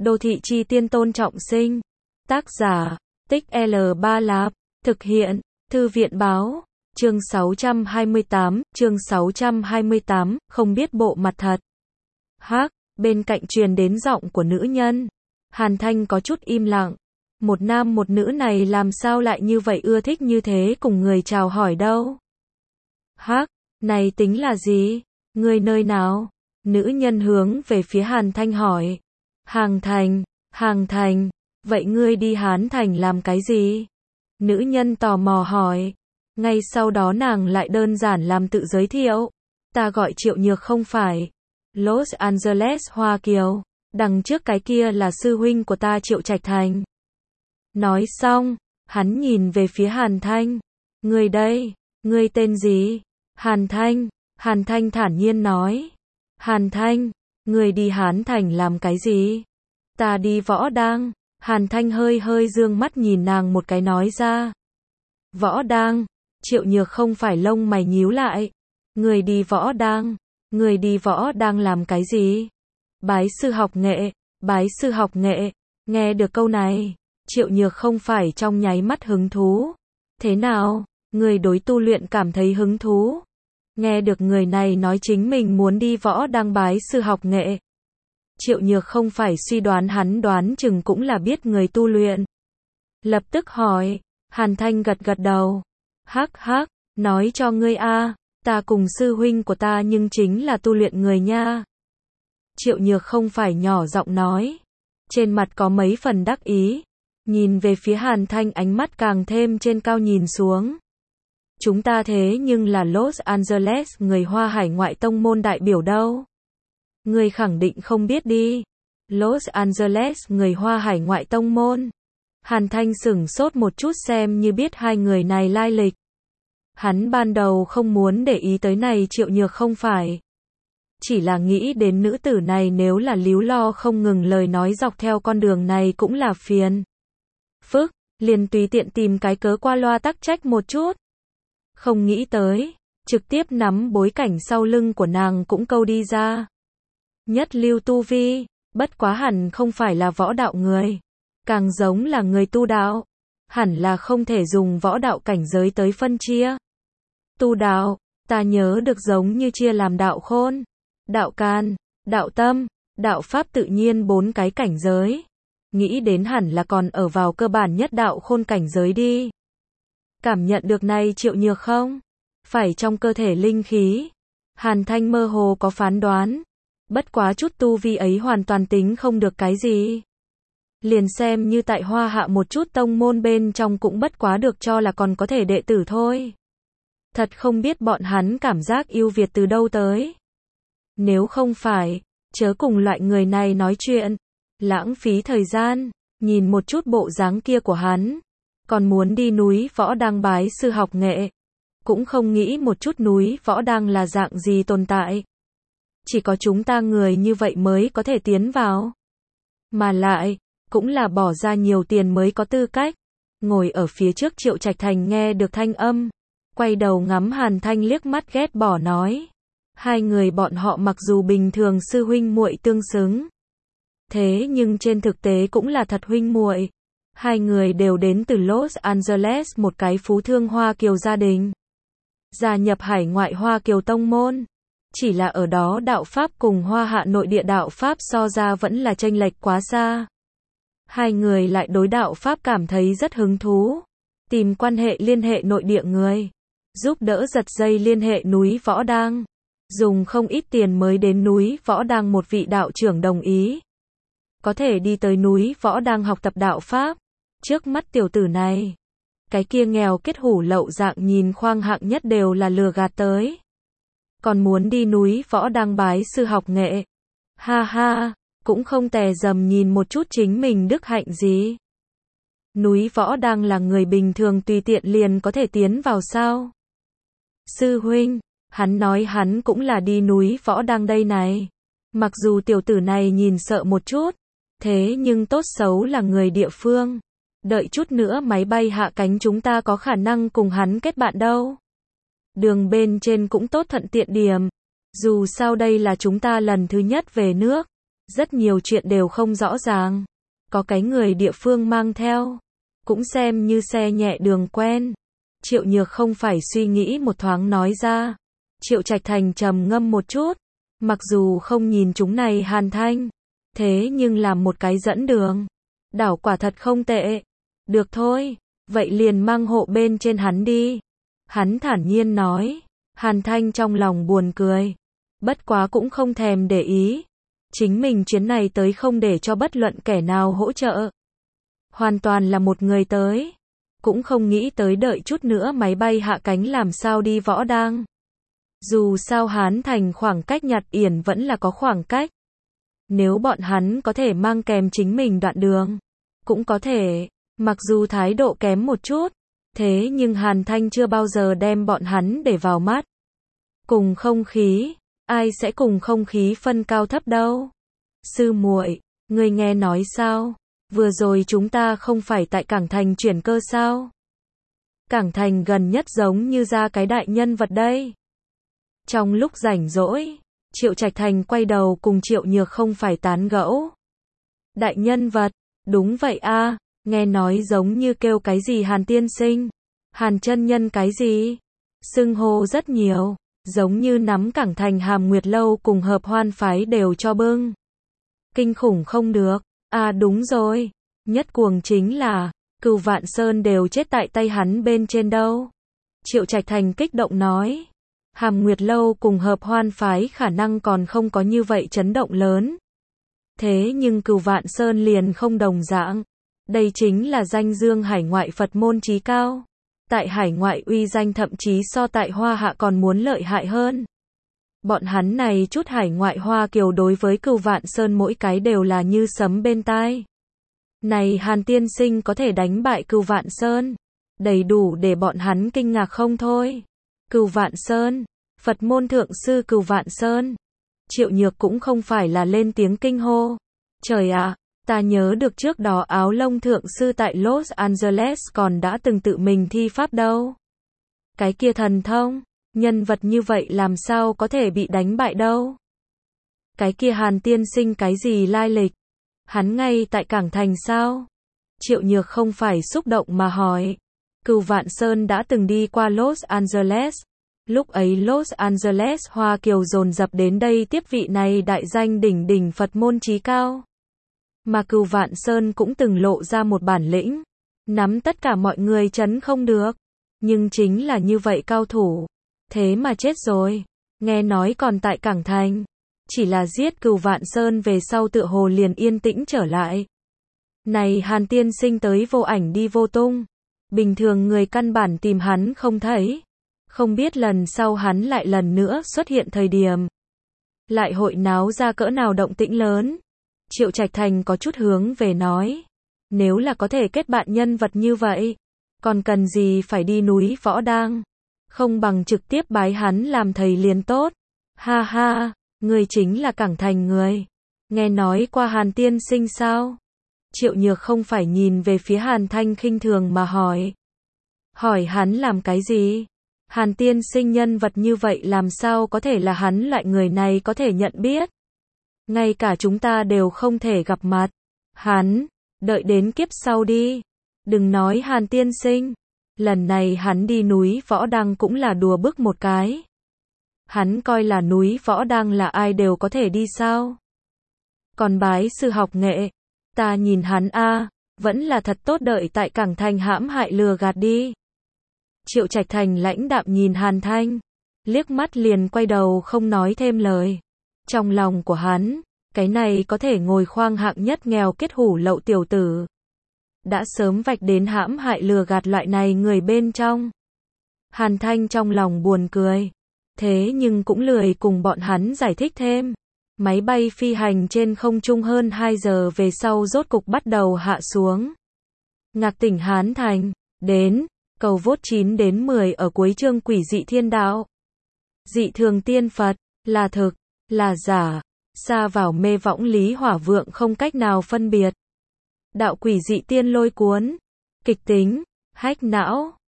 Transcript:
Đô thị chi tiên Tôn Trọng Sinh. Tác giả, Tích L3 Lạp. Thực hiện, Thư viện báo. Chương 628, không biết bộ mặt thật. Bên cạnh truyền đến giọng của nữ nhân. Hàn Thanh có chút im lặng. Một nam một nữ này làm sao lại như vậy, ưa thích như thế cùng người chào hỏi đâu. Này tính là gì? Người nơi nào? Nữ nhân hướng về phía Hàn Thanh hỏi. Hàng Thành, vậy ngươi đi Hán Thành làm cái gì? Nữ nhân tò mò hỏi. Ngay sau đó nàng lại đơn giản làm tự giới thiệu. Ta gọi Triệu Nhược không phải. Los Angeles Hoa Kiều. Đằng trước cái kia là sư huynh của ta Triệu Trạch Thành. Nói xong, hắn nhìn về phía Hàn Thanh. Ngươi đây, ngươi tên gì? Hàn Thanh thản nhiên nói. Hàn Thanh, ngươi đi Hán Thành làm cái gì? Ta đi Võ Đang. Hàn Thanh hơi dương mắt nhìn nàng một cái nói ra. Võ Đang. Triệu Nhược không phải lông mày nhíu lại. Ngươi đi Võ Đang làm cái gì? Bái sư học nghệ. Nghe được câu này, Triệu Nhược không phải trong nháy mắt hứng thú. Thế nào, người đối tu luyện cảm thấy hứng thú? Nghe được người này nói chính mình muốn đi Võ Đang bái sư học nghệ. Triệu Nhược không phải suy đoán hắn đoán chừng cũng là biết người tu luyện. Lập tức hỏi. Hàn Thanh gật đầu. Nói cho ngươi a, ta cùng sư huynh của ta nhưng chính là tu luyện người nha. Triệu Nhược không phải nhỏ giọng nói. Trên mặt có mấy phần đắc ý. Nhìn về phía Hàn Thanh, ánh mắt càng thêm trên cao nhìn xuống. Chúng ta thế nhưng là Los Angeles người Hoa hải ngoại tông môn đại biểu đâu. Ngươi khẳng định không biết đi. Los Angeles người Hoa hải ngoại tông môn. Hàn Thanh sửng sốt một chút xem như biết hai người này lai lịch. Hắn ban đầu không muốn để ý tới này Triệu Nhược không phải. Chỉ là nghĩ đến nữ tử này nếu là líu lo không ngừng lời nói dọc theo con đường này cũng là phiền. Liền tùy tiện tìm cái cớ qua loa tắc trách một chút. Không nghĩ tới, trực tiếp nắm bối cảnh sau lưng của nàng cũng câu đi ra. Nhất lưu tu vi, bất quá hẳn không phải là võ đạo người. Càng giống là người tu đạo. Hẳn là không thể dùng võ đạo cảnh giới tới phân chia. Tu đạo, ta nhớ được giống như chia làm đạo khôn, đạo can, đạo tâm, đạo pháp tự nhiên 4 cái cảnh giới. Nghĩ đến hẳn là còn ở vào cơ bản nhất đạo khôn cảnh giới đi. Cảm nhận được này Triệu Nhược không? Phải trong cơ thể linh khí. Hàn Thanh mơ hồ có phán đoán. Bất quá chút tu vi ấy hoàn toàn tính không được cái gì. Liền xem như tại Hoa Hạ một chút tông môn bên trong cũng bất quá được cho là còn có thể đệ tử thôi. Thật không biết bọn hắn cảm giác ưu việt từ đâu tới. Nếu không phải, chớ cùng loại người này nói chuyện. Lãng phí thời gian, nhìn một chút bộ dáng kia của hắn. Còn muốn đi núi Võ Đang bái sư học nghệ. Cũng không nghĩ một chút núi Võ Đang là dạng gì tồn tại. Chỉ có chúng ta người như vậy mới có thể tiến vào. Mà lại, cũng là bỏ ra nhiều tiền mới có tư cách. Ngồi ở phía trước Triệu Trạch Thành nghe được thanh âm. Quay đầu ngắm Hàn Thanh liếc mắt ghét bỏ nói. Hai người bọn họ mặc dù bình thường sư huynh muội tương xứng. Thế nhưng trên thực tế cũng là thật huynh muội. Hai người đều đến từ Los Angeles một cái phú thương Hoa Kiều gia đình. Gia nhập hải ngoại Hoa Kiều tông môn. Chỉ là ở đó đạo Pháp cùng Hoa Hạ nội địa đạo Pháp so ra vẫn là chênh lệch quá xa. Hai người lại đối đạo Pháp cảm thấy rất hứng thú. Tìm quan hệ liên hệ nội địa người. Giúp đỡ giật dây liên hệ núi Võ Đang. Dùng không ít tiền mới đến núi Võ Đang, một vị đạo trưởng đồng ý. Có thể đi tới núi Võ Đang học tập đạo Pháp. Trước mắt tiểu tử này. Cái kia nghèo kết hủ lậu dạng nhìn khoang hạng nhất đều là lừa gạt tới. Còn muốn đi núi Võ Đang bái sư học nghệ. Cũng không tè dầm nhìn một chút chính mình đức hạnh gì. Núi Võ Đang là người bình thường tùy tiện liền có thể tiến vào sao? Sư huynh, hắn nói hắn cũng là đi núi Võ Đang đây này. Mặc dù tiểu tử này nhìn sợ một chút, thế nhưng tốt xấu là người địa phương. Đợi chút nữa máy bay hạ cánh chúng ta có khả năng cùng hắn kết bạn đâu. Đường bên trên cũng tốt thuận tiện điểm. Dù sao đây là chúng ta lần thứ nhất về nước. Rất nhiều chuyện đều không rõ ràng. Có cái người địa phương mang theo, cũng xem như xe nhẹ đường quen. Triệu Nhược không phải suy nghĩ một thoáng nói ra. Triệu Trạch Thành trầm ngâm một chút, mặc dù không nhìn chúng này Hàn Thanh, thế nhưng làm một cái dẫn đường, đảo quả thật không tệ. Được thôi, vậy liền mang hộ bên trên hắn đi. Hắn thản nhiên nói. Hàn Thanh trong lòng buồn cười, bất quá cũng không thèm để ý. Chính mình chuyến này tới không để cho bất luận kẻ nào hỗ trợ. Hoàn toàn là một người tới. Cũng không nghĩ tới đợi chút nữa máy bay hạ cánh làm sao đi Võ Đang. Dù sao Hán Thành khoảng cách Nhật Yển vẫn là có khoảng cách. Nếu bọn hắn có thể mang kèm chính mình đoạn đường, cũng có thể, mặc dù thái độ kém một chút, thế nhưng Hàn Thanh chưa bao giờ đem bọn hắn để vào mắt. Cùng không khí, ai sẽ cùng không khí phân cao thấp đâu. Sư muội, ngươi nghe nói sao? Vừa rồi chúng ta không phải tại Cảng Thành chuyển cơ sao? Cảng Thành gần nhất giống như ra cái đại nhân vật đây. Trong lúc rảnh rỗi, Triệu Trạch Thành quay đầu cùng Triệu Nhược không phải tán gẫu. Đại nhân vật, đúng vậy a, nghe nói giống như kêu cái gì Hàn tiên sinh, Hàn chân nhân cái gì, xưng hô rất nhiều, giống như nắm Cảng Thành Hàm Nguyệt lâu cùng Hợp Hoan phái đều cho bưng. Kinh khủng không được, à đúng rồi, nhất cuồng chính là, Cửu Vạn Sơn đều chết tại tay hắn bên trên đâu. Triệu Trạch Thành kích động nói. Hàm Nguyệt lâu cùng Hợp Hoan phái khả năng còn không có như vậy chấn động lớn. Thế nhưng Cửu Vạn Sơn liền không đồng dạng. Đây chính là danh dương hải ngoại Phật môn chí cao. Tại hải ngoại uy danh thậm chí so tại Hoa Hạ còn muốn lợi hại hơn. Bọn hắn này chút hải ngoại Hoa kiều đối với Cửu Vạn Sơn mỗi cái đều là như sấm bên tai. Này Hàn tiên sinh có thể đánh bại Cửu Vạn Sơn, đầy đủ để bọn hắn kinh ngạc không thôi. Cửu Vạn Sơn, Phật môn thượng sư Cửu Vạn Sơn. Triệu Nhược cũng không phải là lên tiếng kinh hô. Trời ạ, ta nhớ được trước đó Áo Lông thượng sư tại Los Angeles còn đã từng tự mình thi pháp đâu. Cái kia thần thông, nhân vật như vậy làm sao có thể bị đánh bại đâu. Cái kia Hàn tiên sinh cái gì lai lịch? Hắn ngay tại Cảng Thành sao? Triệu Nhược không phải xúc động mà hỏi. Cửu Vạn Sơn đã từng đi qua Los Angeles. Lúc ấy Los Angeles Hoa kiều dồn dập đến đây tiếp vị này đại danh đỉnh đỉnh Phật môn chí cao. Mà Cửu Vạn Sơn cũng từng lộ ra một bản lĩnh, nắm tất cả mọi người chấn không được. Nhưng chính là như vậy cao thủ, thế mà chết rồi. Nghe nói còn tại Cảng Thành. Chỉ là giết Cửu Vạn Sơn về sau tựa hồ liền yên tĩnh trở lại. Này Hàn tiên sinh tới vô ảnh đi vô tung. Bình thường người căn bản tìm hắn không thấy. Không biết lần sau hắn lại lần nữa xuất hiện thời điểm. Lại hội náo ra cỡ nào động tĩnh lớn. Triệu Trạch Thành có chút hướng về nói. Nếu là có thể kết bạn nhân vật như vậy, còn cần gì phải đi núi Võ Đang. Không bằng trực tiếp bái hắn làm thầy liền tốt. Ha ha, người chính là Cảng Thành người. Nghe nói qua Hàn tiên sinh sao? Triệu Nhược không phải nhìn về phía Hàn Thanh khinh thường mà hỏi. Hỏi hắn làm cái gì? Hàn tiên sinh nhân vật như vậy làm sao có thể là hắn loại người này có thể nhận biết? Ngay cả chúng ta đều không thể gặp mặt. Hắn, đợi đến kiếp sau đi. Đừng nói Hàn tiên sinh. Lần này hắn đi núi Võ Đăng cũng là đùa bức một cái. Hắn coi là núi Võ Đăng là ai đều có thể đi sao? Còn bái sư học nghệ. Ta nhìn hắn vẫn là thật tốt đợi tại Cảng Thành hãm hại lừa gạt đi. Triệu Trạch Thành lãnh đạm nhìn Hàn Thanh, liếc mắt liền quay đầu không nói thêm lời. Trong lòng của hắn, cái này có thể ngồi khoang hạng nhất nghèo kết hủ lậu tiểu tử. Đã sớm vạch đến hãm hại lừa gạt loại này người bên trong. Hàn Thanh trong lòng buồn cười, thế nhưng cũng lười cùng bọn hắn giải thích thêm. Máy bay phi hành trên không trung hơn 2 giờ về sau rốt cục bắt đầu hạ xuống. Ngạc tỉnh Hán Thành, đến, cầu vốt 9 đến 10 ở cuối chương Quỷ dị thiên đạo. Dị thường tiên Phật, là thực, là giả, xa vào mê võng lý hỏa vượng không cách nào phân biệt. Đạo quỷ dị tiên lôi cuốn, kịch tính, hách não.